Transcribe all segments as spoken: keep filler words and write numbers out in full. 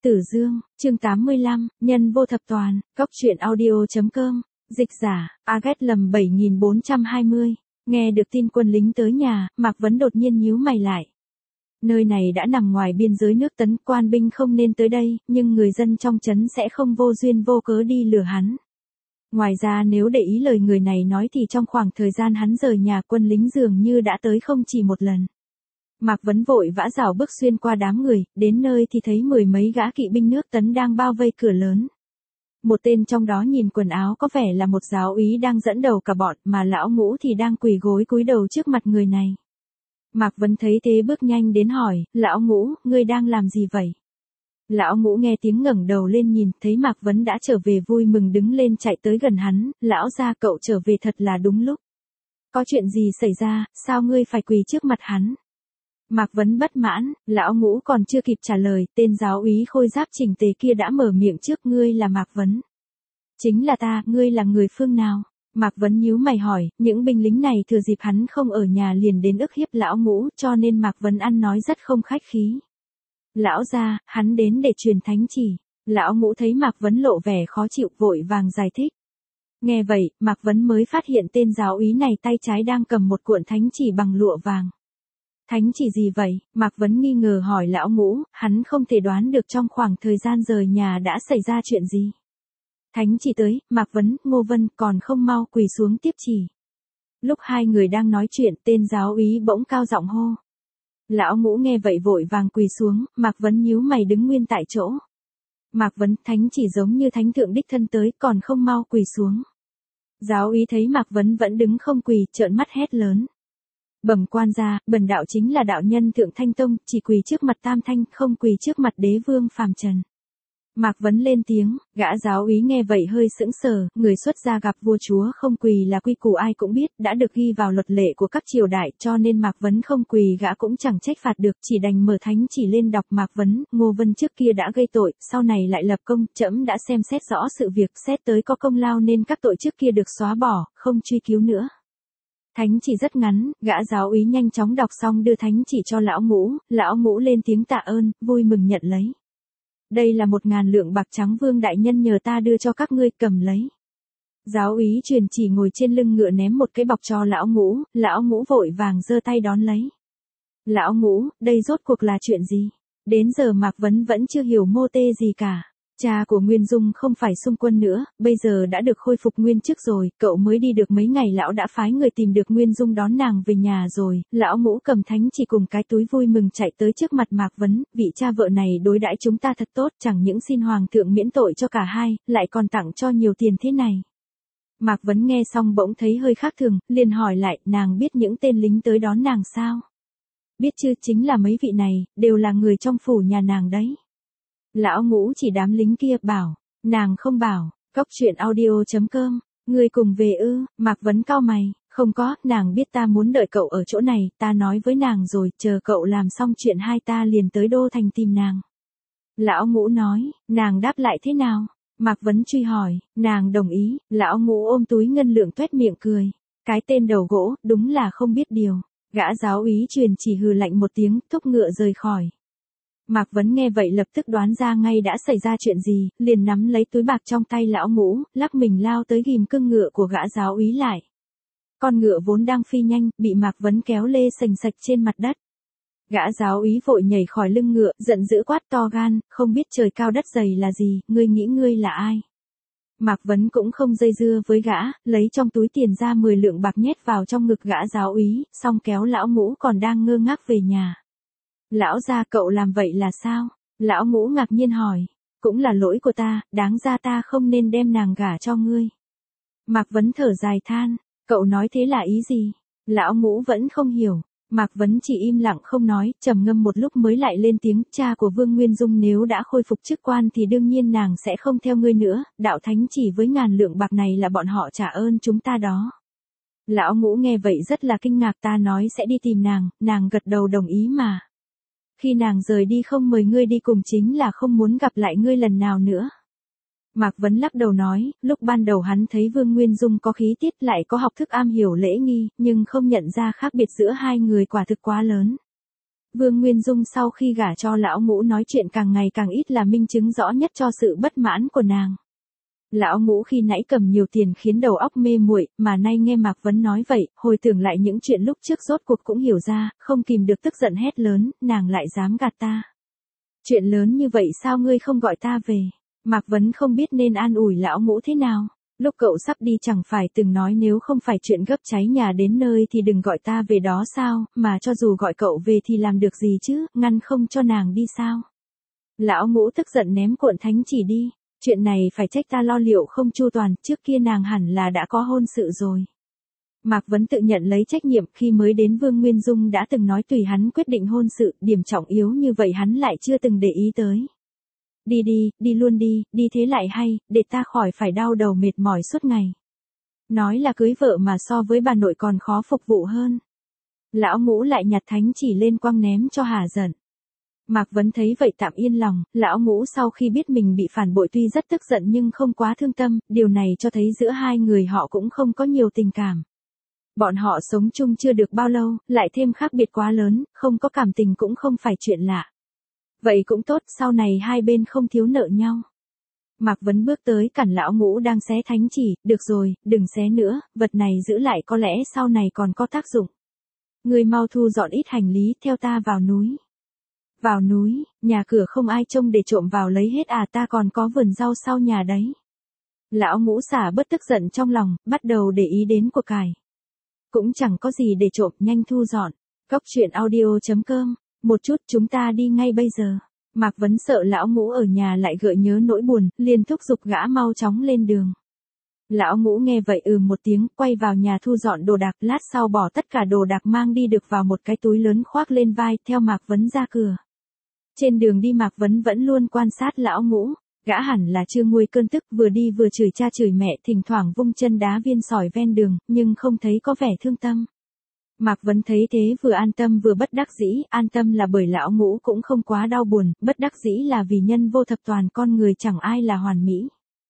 Tử Dương, chương tám mươi lăm, nhân vô thập toàn, góc truyện audio.com, dịch giả, Agat lầm bảy nghìn bốn trăm hai mươi. Nghe được tin quân lính tới nhà, Mạc Vấn đột nhiên nhíu mày lại. Nơi này đã nằm ngoài biên giới nước Tấn, quan binh không nên tới đây, nhưng người dân trong trấn sẽ không vô duyên vô cớ đi lừa hắn. Ngoài ra nếu để ý lời người này nói thì trong khoảng thời gian hắn rời nhà, quân lính dường như đã tới không chỉ một lần. Mạc Vấn vội vã rảo bước xuyên qua đám người, đến nơi thì thấy mười mấy gã kỵ binh nước Tấn đang bao vây cửa lớn. Một tên trong đó nhìn quần áo có vẻ là một giáo úy đang dẫn đầu cả bọn, mà lão Ngũ thì đang quỳ gối cúi đầu trước mặt người này. Mạc Vấn thấy thế bước nhanh đến hỏi, lão Ngũ, ngươi đang làm gì vậy? Lão Ngũ nghe tiếng ngẩng đầu lên nhìn, thấy Mạc Vấn đã trở về vui mừng đứng lên chạy tới gần hắn, lão gia cậu trở về thật là đúng lúc. Có chuyện gì xảy ra, sao ngươi phải quỳ trước mặt hắn? Mạc Vấn bất mãn, lão Ngũ còn chưa kịp trả lời, tên giáo úy khôi giáp chỉnh tề kia đã mở miệng trước, ngươi là Mạc Vấn. Chính là ta, ngươi là người phương nào? Mạc Vấn nhíu mày hỏi, những binh lính này thừa dịp hắn không ở nhà liền đến ức hiếp lão Ngũ, cho nên Mạc Vấn ăn nói rất không khách khí. Lão gia, hắn đến để truyền thánh chỉ. Lão Ngũ thấy Mạc Vấn lộ vẻ khó chịu vội vàng giải thích. Nghe vậy, Mạc Vấn mới phát hiện tên giáo úy này tay trái đang cầm một cuộn thánh chỉ bằng lụa vàng. Thánh chỉ gì vậy? Mạc Vấn nghi ngờ hỏi lão Ngũ, hắn không thể đoán được trong khoảng thời gian rời nhà đã xảy ra chuyện gì. Thánh chỉ tới, Mạc Vấn, Ngô Vân còn không mau quỳ xuống tiếp chỉ. Lúc hai người đang nói chuyện, tên giáo úy bỗng cao giọng hô. Lão Ngũ nghe vậy vội vàng quỳ xuống, Mạc Vấn nhíu mày đứng nguyên tại chỗ. Mạc Vấn, thánh chỉ giống như thánh thượng đích thân tới, còn không mau quỳ xuống. Giáo úy thấy Mạc Vấn vẫn đứng không quỳ, trợn mắt hét lớn. Bẩm quan gia, bần đạo chính là đạo nhân Thượng Thanh Tông, chỉ quỳ trước mặt Tam Thanh, không quỳ trước mặt đế vương phàm trần. Mạc Vấn lên tiếng, gã giáo úy nghe vậy hơi sững sờ, người xuất gia gặp vua chúa không quỳ là quy củ ai cũng biết, đã được ghi vào luật lệ của các triều đại, cho nên Mạc Vấn không quỳ gã cũng chẳng trách phạt được, chỉ đành mở thánh chỉ lên đọc. Mạc Vấn, Ngô Vân trước kia đã gây tội, sau này lại lập công, trẫm đã xem xét rõ sự việc, xét tới có công lao nên các tội trước kia được xóa bỏ, không truy cứu nữa. Thánh chỉ rất ngắn, gã giáo úy nhanh chóng đọc xong đưa thánh chỉ cho lão Ngũ, lão Ngũ lên tiếng tạ ơn, vui mừng nhận lấy. Đây là một ngàn lượng bạc trắng vương đại nhân nhờ ta đưa cho các ngươi, cầm lấy. Giáo úy truyền chỉ ngồi trên lưng ngựa ném một cái bọc cho lão Ngũ, lão Ngũ vội vàng giơ tay đón lấy. Lão Ngũ, đây rốt cuộc là chuyện gì? Đến giờ Mạc Vấn vẫn chưa hiểu mô tê gì cả. Cha của Nguyên Dung không phải xung quân nữa, bây giờ đã được khôi phục nguyên chức rồi, cậu mới đi được mấy ngày lão đã phái người tìm được Nguyên Dung đón nàng về nhà rồi. Lão Ngũ cầm thánh chỉ cùng cái túi vui mừng chạy tới trước mặt Mạc Vấn, vị cha vợ này đối đãi chúng ta thật tốt, chẳng những xin hoàng thượng miễn tội cho cả hai, lại còn tặng cho nhiều tiền thế này. Mạc Vấn nghe xong bỗng thấy hơi khác thường, liền hỏi lại, nàng biết những tên lính tới đón nàng sao? Biết chứ, chính là mấy vị này, đều là người trong phủ nhà nàng đấy. Lão Ngũ chỉ đám lính kia, bảo, nàng không bảo, góc truyện audio.com, ngươi cùng về ư? Mạc Vấn cau mày, không có, nàng biết ta muốn đợi cậu ở chỗ này, ta nói với nàng rồi, chờ cậu làm xong chuyện hai ta liền tới Đô Thành tìm nàng. Lão Ngũ nói, nàng đáp lại thế nào? Mạc Vấn truy hỏi, nàng đồng ý. Lão Ngũ ôm túi ngân lượng tuét miệng cười, cái tên đầu gỗ, đúng là không biết điều. Gã giáo úy truyền chỉ hừ lạnh một tiếng, thúc ngựa rời khỏi. Mạc Vấn nghe vậy lập tức đoán ra ngay đã xảy ra chuyện gì, liền nắm lấy túi bạc trong tay lão Ngũ, lắc mình lao tới ghim cương ngựa của gã giáo úy lại. Con ngựa vốn đang phi nhanh, bị Mạc Vấn kéo lê sành sạch trên mặt đất. Gã giáo úy vội nhảy khỏi lưng ngựa, giận dữ quát to gan, không biết trời cao đất dày là gì, ngươi nghĩ ngươi là ai? Mạc Vấn cũng không dây dưa với gã, lấy trong túi tiền ra mười lượng bạc nhét vào trong ngực gã giáo úy, xong kéo lão Ngũ còn đang ngơ ngác về nhà. Lão gia, cậu làm vậy là sao? Lão Ngũ ngạc nhiên hỏi. Cũng là lỗi của ta, đáng ra ta không nên đem nàng gả cho ngươi. Mạc Vấn thở dài than, cậu nói thế là ý gì? Lão Ngũ vẫn không hiểu. Mạc Vấn chỉ im lặng không nói, trầm ngâm một lúc mới lại lên tiếng, cha của Vương Nguyên Dung nếu đã khôi phục chức quan thì đương nhiên nàng sẽ không theo ngươi nữa, đạo thánh chỉ với ngàn lượng bạc này là bọn họ trả ơn chúng ta đó. Lão Ngũ nghe vậy rất là kinh ngạc, ta nói sẽ đi tìm nàng, nàng gật đầu đồng ý mà. Khi nàng rời đi không mời ngươi đi cùng chính là không muốn gặp lại ngươi lần nào nữa. Mạc Vấn lắc đầu nói, lúc ban đầu hắn thấy Vương Nguyên Dung có khí tiết lại có học thức am hiểu lễ nghi, nhưng không nhận ra khác biệt giữa hai người quả thực quá lớn. Vương Nguyên Dung sau khi gả cho lão Ngũ nói chuyện càng ngày càng ít là minh chứng rõ nhất cho sự bất mãn của nàng. Lão Ngũ khi nãy cầm nhiều tiền khiến đầu óc mê muội, mà nay nghe Mạc Vấn nói vậy, hồi tưởng lại những chuyện lúc trước rốt cuộc cũng hiểu ra, không kìm được tức giận hét lớn, nàng lại dám gạt ta. Chuyện lớn như vậy sao ngươi không gọi ta về? Mạc Vấn không biết nên an ủi lão Ngũ thế nào. Lúc cậu sắp đi chẳng phải từng nói nếu không phải chuyện gấp cháy nhà đến nơi thì đừng gọi ta về đó sao, mà cho dù gọi cậu về thì làm được gì chứ, ngăn không cho nàng đi sao? Lão Ngũ tức giận ném cuộn thánh chỉ đi. Chuyện này phải trách ta lo liệu không chu toàn, trước kia nàng hẳn là đã có hôn sự rồi. Mạc Vấn tự nhận lấy trách nhiệm, khi mới đến Vương Nguyên Dung đã từng nói tùy hắn quyết định hôn sự, điểm trọng yếu như vậy hắn lại chưa từng để ý tới. Đi đi, đi luôn đi, đi thế lại hay, để ta khỏi phải đau đầu mệt mỏi suốt ngày. Nói là cưới vợ mà so với bà nội còn khó phục vụ hơn. Lão Ngũ lại nhặt thánh chỉ lên quăng ném cho hả giận. Mạc Vấn thấy vậy tạm yên lòng, lão Ngũ sau khi biết mình bị phản bội tuy rất tức giận nhưng không quá thương tâm, điều này cho thấy giữa hai người họ cũng không có nhiều tình cảm. Bọn họ sống chung chưa được bao lâu, lại thêm khác biệt quá lớn, không có cảm tình cũng không phải chuyện lạ. Vậy cũng tốt, sau này hai bên không thiếu nợ nhau. Mạc Vấn bước tới cản lão Ngũ đang xé thánh chỉ, được rồi, đừng xé nữa, vật này giữ lại có lẽ sau này còn có tác dụng. Người mau thu dọn ít hành lý, theo ta vào núi. Vào núi, nhà cửa không ai trông để trộm vào lấy hết à, ta còn có vườn rau sau nhà đấy. Lão Ngũ xả bớt tức giận trong lòng, bắt đầu để ý đến của cải. Cũng chẳng có gì để trộm, nhanh thu dọn. Cóc truyện audio chấm com, một chút chúng ta đi ngay bây giờ. Mạc Vấn sợ lão Ngũ ở nhà lại gợi nhớ nỗi buồn, liền thúc giục gã mau chóng lên đường. Lão Ngũ nghe vậy ừ một tiếng, quay vào nhà thu dọn đồ đạc, lát sau bỏ tất cả đồ đạc mang đi được vào một cái túi lớn khoác lên vai, theo Mạc Vấn ra cửa. Trên đường đi Mạc Vấn vẫn luôn quan sát lão Ngũ, gã hẳn là chưa nguôi cơn tức, vừa đi vừa chửi cha chửi mẹ, thỉnh thoảng vung chân đá viên sỏi ven đường, nhưng không thấy có vẻ thương tâm. Mạc Vấn thấy thế vừa an tâm vừa bất đắc dĩ, an tâm là bởi lão Ngũ cũng không quá đau buồn, bất đắc dĩ là vì nhân vô thập toàn, con người chẳng ai là hoàn mỹ.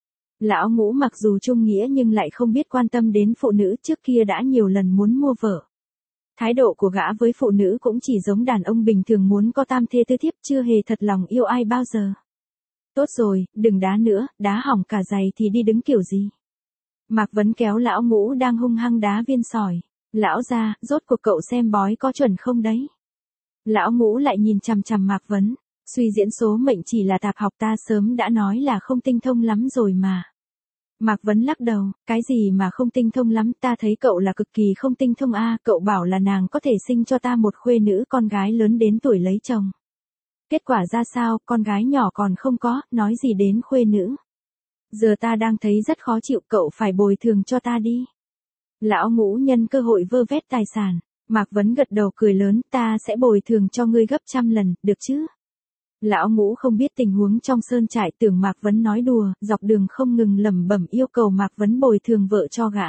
Lão Ngũ mặc dù trung nghĩa nhưng lại không biết quan tâm đến phụ nữ, trước kia đã nhiều lần muốn mua vợ. Thái độ của gã với phụ nữ cũng chỉ giống đàn ông bình thường muốn có tam thê tứ thiếp, chưa hề thật lòng yêu ai bao giờ. Tốt rồi, đừng đá nữa, đá hỏng cả giày thì đi đứng kiểu gì. Mạc Vấn kéo lão Ngũ đang hung hăng đá viên sỏi. Lão gia, rốt cuộc cậu xem bói có chuẩn không đấy? Lão Ngũ lại nhìn chằm chằm Mạc Vấn. Suy diễn số mệnh chỉ là tạp học, ta sớm đã nói là không tinh thông lắm rồi mà. Mạc Vấn lắc đầu, cái gì mà không tinh thông lắm, ta thấy cậu là cực kỳ không tinh thông a, cậu bảo là nàng có thể sinh cho ta một khuê nữ con gái lớn đến tuổi lấy chồng. Kết quả ra sao, con gái nhỏ còn không có, nói gì đến khuê nữ. Giờ ta đang thấy rất khó chịu, cậu phải bồi thường cho ta đi. Lão Ngũ nhân cơ hội vơ vét tài sản. Mạc Vấn gật đầu cười lớn, ta sẽ bồi thường cho ngươi gấp trăm lần, được chứ? Lão Ngũ không biết tình huống trong sơn trại, tưởng Mạc Vấn nói đùa, dọc đường không ngừng lẩm bẩm yêu cầu Mạc Vấn bồi thường vợ cho gã.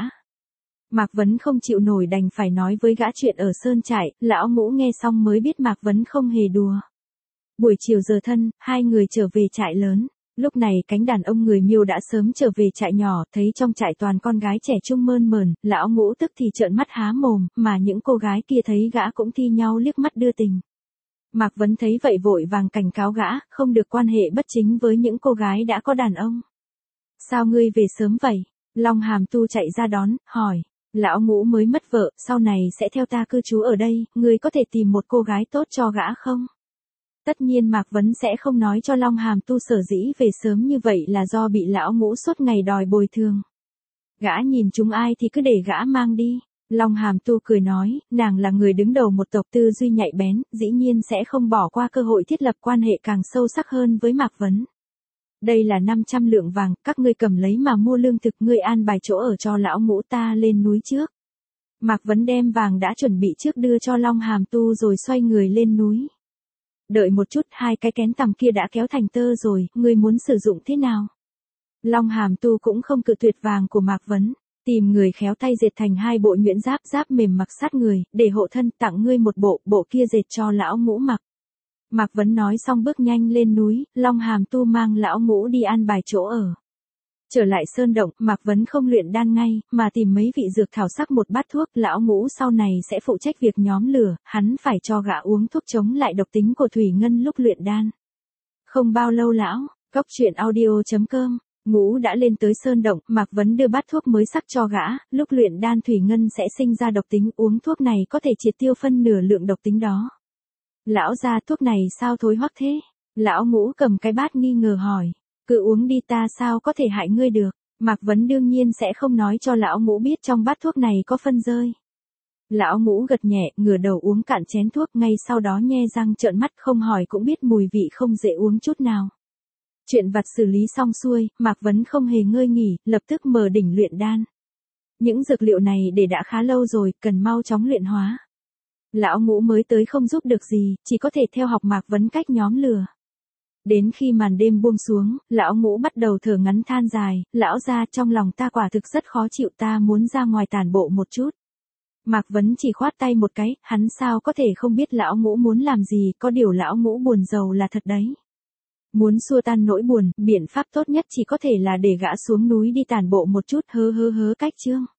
Mạc Vấn không chịu nổi đành phải nói với gã chuyện ở sơn trại, lão Ngũ nghe xong mới biết Mạc Vấn không hề đùa. Buổi chiều giờ thân, hai người trở về trại lớn. Lúc này cánh đàn ông người Miêu đã sớm trở về trại nhỏ, thấy trong trại toàn con gái trẻ trung mơn mởn, lão Ngũ tức thì trợn mắt há mồm, mà những cô gái kia thấy gã cũng thi nhau liếc mắt đưa tình. Mạc Vấn thấy vậy vội vàng cảnh cáo gã, không được quan hệ bất chính với những cô gái đã có đàn ông. Sao ngươi về sớm vậy? Long Hàm Tu chạy ra đón, hỏi. Lão Ngũ mới mất vợ, sau này sẽ theo ta cư trú ở đây, ngươi có thể tìm một cô gái tốt cho gã không? Tất nhiên Mạc Vấn sẽ không nói cho Long Hàm Tu sở dĩ về sớm như vậy là do bị lão Ngũ suốt ngày đòi bồi thường. Gã nhìn chúng ai thì cứ để gã mang đi. Long Hàm Tu cười nói, nàng là người đứng đầu một tộc, tư duy nhạy bén, dĩ nhiên sẽ không bỏ qua cơ hội thiết lập quan hệ càng sâu sắc hơn với Mạc Vấn. Đây là năm trăm lượng vàng, các ngươi cầm lấy mà mua lương thực, ngươi an bài chỗ ở cho lão Ngũ ta lên núi trước. Mạc Vấn đem vàng đã chuẩn bị trước đưa cho Long Hàm Tu rồi xoay người lên núi. Đợi một chút, hai cái kén tằm kia đã kéo thành tơ rồi, ngươi muốn sử dụng thế nào? Long Hàm Tu cũng không cự tuyệt vàng của Mạc Vấn, tìm người khéo tay dệt thành hai bộ nhuyễn giáp, giáp mềm mặc sát người, để hộ thân, tặng ngươi một bộ, bộ kia dệt cho lão Ngũ mặc. Mạc Vấn nói xong bước nhanh lên núi, Long Hàm Tu mang lão Ngũ đi an bài chỗ ở. Trở lại sơn động, Mạc Vấn không luyện đan ngay, mà tìm mấy vị dược thảo sắc một bát thuốc, lão Ngũ sau này sẽ phụ trách việc nhóm lửa, hắn phải cho gã uống thuốc chống lại độc tính của thủy ngân lúc luyện đan. Không bao lâu lão, cốc truyện audio.com, Ngũ đã lên tới sơn động, Mạc Vấn đưa bát thuốc mới sắc cho gã, lúc luyện đan thủy ngân sẽ sinh ra độc tính, uống thuốc này có thể triệt tiêu phân nửa lượng độc tính đó. Lão gia, thuốc này sao thối hoắc thế? Lão Ngũ cầm cái bát nghi ngờ hỏi. Cứ uống đi, ta sao có thể hại ngươi được. Mạc Vấn đương nhiên sẽ không nói cho lão Ngũ biết trong bát thuốc này có phân rơi. Lão Ngũ gật nhẹ, ngửa đầu uống cạn chén thuốc, ngay sau đó nhe răng trợn mắt, không hỏi cũng biết mùi vị không dễ uống chút nào. Chuyện vặt xử lý xong xuôi, Mạc Vấn không hề ngơi nghỉ, lập tức mở đỉnh luyện đan. Những dược liệu này để đã khá lâu rồi, cần mau chóng luyện hóa. Lão Ngũ mới tới không giúp được gì, chỉ có thể theo học Mạc Vấn cách nhóm lửa. Đến khi màn đêm buông xuống, lão Ngũ bắt đầu thở ngắn than dài, lão gia, trong lòng ta quả thực rất khó chịu, ta muốn ra ngoài tản bộ một chút. Mạc Vấn chỉ khoát tay một cái, hắn sao có thể không biết lão Ngũ muốn làm gì, có điều lão Ngũ buồn rầu là thật đấy. Muốn xua tan nỗi buồn, biện pháp tốt nhất chỉ có thể là để gã xuống núi đi tản bộ một chút, hớ hớ hớ cách chương.